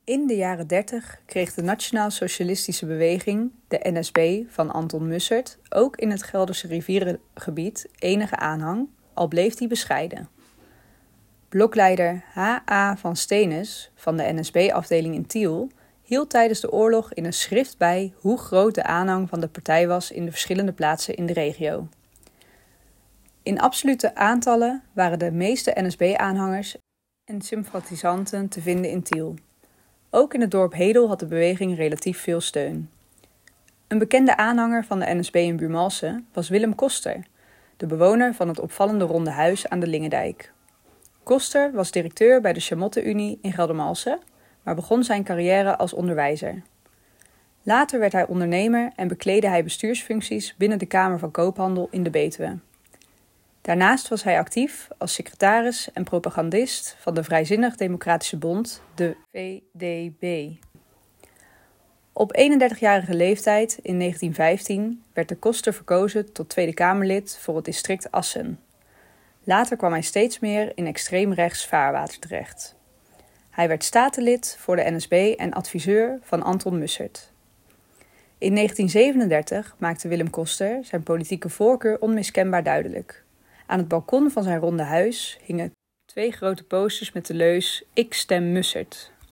In de jaren 30 kreeg de Nationaal-Socialistische Beweging, de NSB van Anton Mussert, ook in het Gelderse rivierengebied enige aanhang, al bleef die bescheiden. Blokleider H.A. van Steenes van de NSB-afdeling in Tiel hield tijdens de oorlog in een schrift bij hoe groot de aanhang van de partij was in de verschillende plaatsen in de regio. In absolute aantallen waren de meeste NSB-aanhangers en sympathisanten te vinden in Tiel. Ook in het dorp Hedel had de beweging relatief veel steun. Een bekende aanhanger van de NSB in Buurmalsen was Willem Koster, de bewoner van het opvallende ronde huis aan de Lingendijk. Koster was directeur bij de Chamotte-Unie in Geldermalsen, maar begon zijn carrière als onderwijzer. Later werd hij ondernemer en bekleedde hij bestuursfuncties binnen de Kamer van Koophandel in de Betuwe. Daarnaast was hij actief als secretaris en propagandist van de Vrijzinnig Democratische Bond, de VDB. Op 31-jarige leeftijd in 1915 werd de Koster verkozen tot Tweede Kamerlid voor het district Assen. Later kwam hij steeds meer in extreem rechts vaarwater terecht. Hij werd statenlid voor de NSB en adviseur van Anton Mussert. In 1937 maakte Willem Koster zijn politieke voorkeur onmiskenbaar duidelijk. Aan het balkon van zijn ronde huis hingen 2 grote posters met de leus "Ik stem Mussert".